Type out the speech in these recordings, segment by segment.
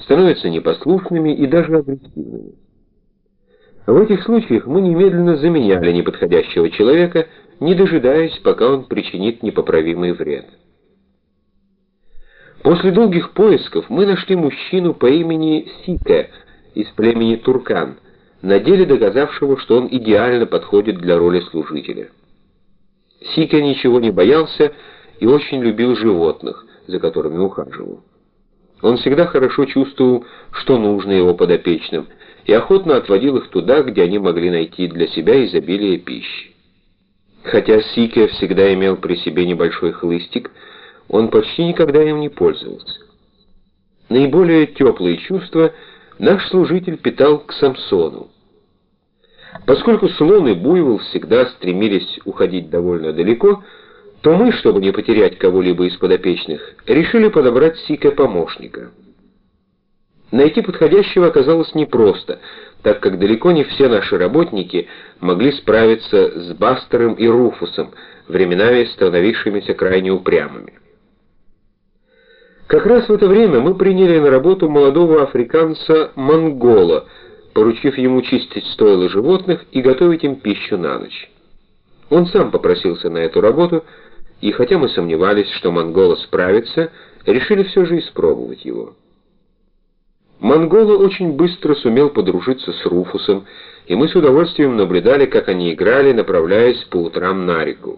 становятся непослушными и даже агрессивными. В этих случаях мы немедленно заменяли неподходящего человека, не дожидаясь, пока он причинит непоправимый вред. После долгих поисков мы нашли мужчину по имени Сика из племени Туркан, на деле доказавшего, что он идеально подходит для роли служителя. Сика ничего не боялся и очень любил животных, за которыми ухаживал. Он всегда хорошо чувствовал, что нужно его подопечным, и охотно отводил их туда, где они могли найти для себя изобилие пищи. Хотя Сика всегда имел при себе небольшой хлыстик, он почти никогда им не пользовался. Наиболее теплые чувства наш служитель питал к Самсону. Поскольку слон и буйвол всегда стремились уходить довольно далеко, то мы, чтобы не потерять кого-либо из подопечных, решили подобрать Сика помощника. Найти подходящего оказалось непросто, так как далеко не все наши работники могли справиться с Бастером и Руфусом, временами становившимися крайне упрямыми. Как раз в это время мы приняли на работу молодого африканца Монгола, поручив ему чистить стойла животных и готовить им пищу на ночь. Он сам попросился на эту работу, и хотя мы сомневались, что Монгола справится, решили все же испробовать его. Монгола очень быстро сумел подружиться с Руфусом, и мы с удовольствием наблюдали, как они играли, направляясь по утрам на реку.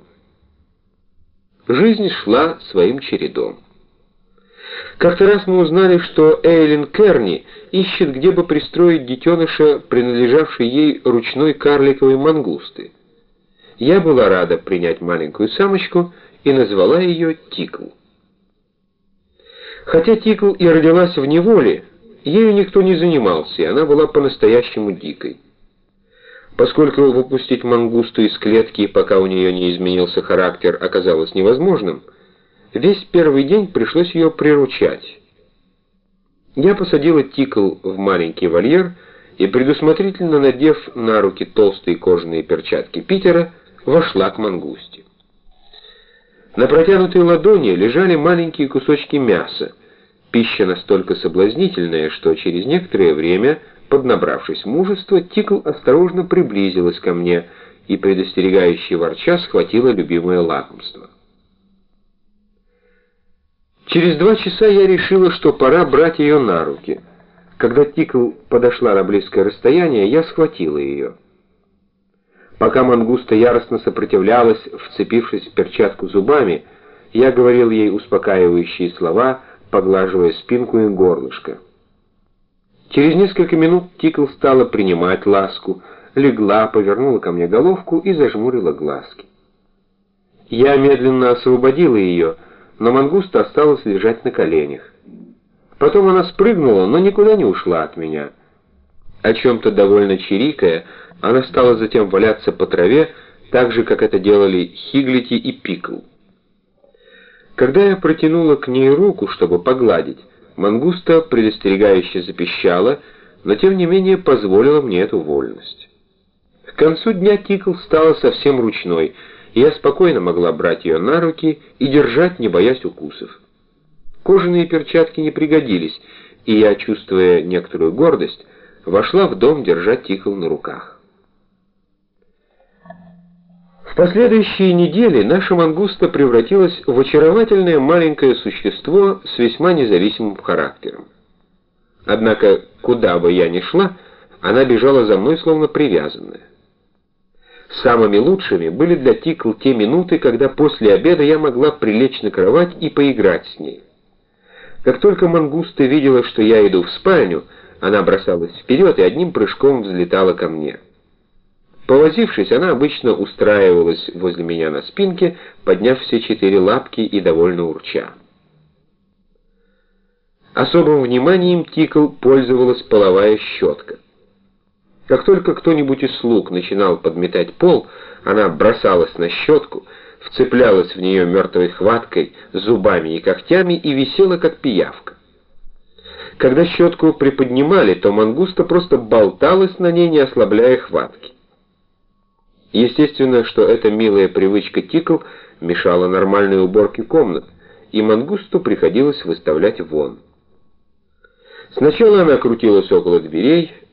Жизнь шла своим чередом. Как-то раз мы узнали, что Эйлин Керни ищет, где бы пристроить детеныша, принадлежавшей ей ручной карликовой мангусты. Я была рада принять маленькую самочку и назвала ее Тикл. Хотя Тикл и родилась в неволе, ею никто не занимался, и она была по-настоящему дикой. Поскольку выпустить мангусту из клетки, пока у нее не изменился характер, оказалось невозможным, весь первый день пришлось ее приручать. Я посадила Тикл в маленький вольер и, предусмотрительно надев на руки толстые кожаные перчатки Питера, вошла к мангусте. На протянутой ладони лежали маленькие кусочки мяса, пища настолько соблазнительная, что через некоторое время, поднабравшись мужества, Тикл осторожно приблизилась ко мне и, предостерегающе ворча, схватила любимое лакомство. Через 2 часа я решила, что пора брать ее на руки. Когда Тикл подошла на близкое расстояние, я схватила ее. Пока мангуста яростно сопротивлялась, вцепившись в перчатку зубами, я говорил ей успокаивающие слова, поглаживая спинку и горлышко. Через несколько минут Тикл стала принимать ласку, легла, повернула ко мне головку и зажмурила глазки. Я медленно освободила ее, но мангуста осталась лежать на коленях. Потом она спрыгнула, но никуда не ушла от меня. О чем-то довольно чирикая, она стала затем валяться по траве, так же, как это делали Хиглити и Пикл. Когда я протянула к ней руку, чтобы погладить, мангуста предостерегающе запищала, но тем не менее позволила мне эту вольность. К концу дня Тикл стала совсем ручной, и я спокойно могла брать ее на руки и держать, не боясь укусов. Кожаные перчатки не пригодились, и я, чувствуя некоторую гордость, вошла в дом, держа Тикл на руках. В последующие недели наша мангуста превратилась в очаровательное маленькое существо с весьма независимым характером. Однако, куда бы я ни шла, она бежала за мной, словно привязанная. Самыми лучшими были для Тикл те минуты, когда после обеда я могла прилечь на кровать и поиграть с ней. Как только мангуста видела, что я иду в спальню, она бросалась вперед и одним прыжком взлетала ко мне. Повозившись, она обычно устраивалась возле меня на спинке, подняв все 4 лапки и довольно урча. Особым вниманием Тикл пользовалась половая щетка. Как только кто-нибудь из слуг начинал подметать пол, она бросалась на щетку, вцеплялась в нее мертвой хваткой, зубами и когтями и висела как пиявка. Когда щетку приподнимали, то мангуста просто болталась на ней, не ослабляя хватки. Естественно, что эта милая привычка Тикл мешала нормальной уборке комнат, и мангусту приходилось выставлять вон. Сначала она крутилась около дверей,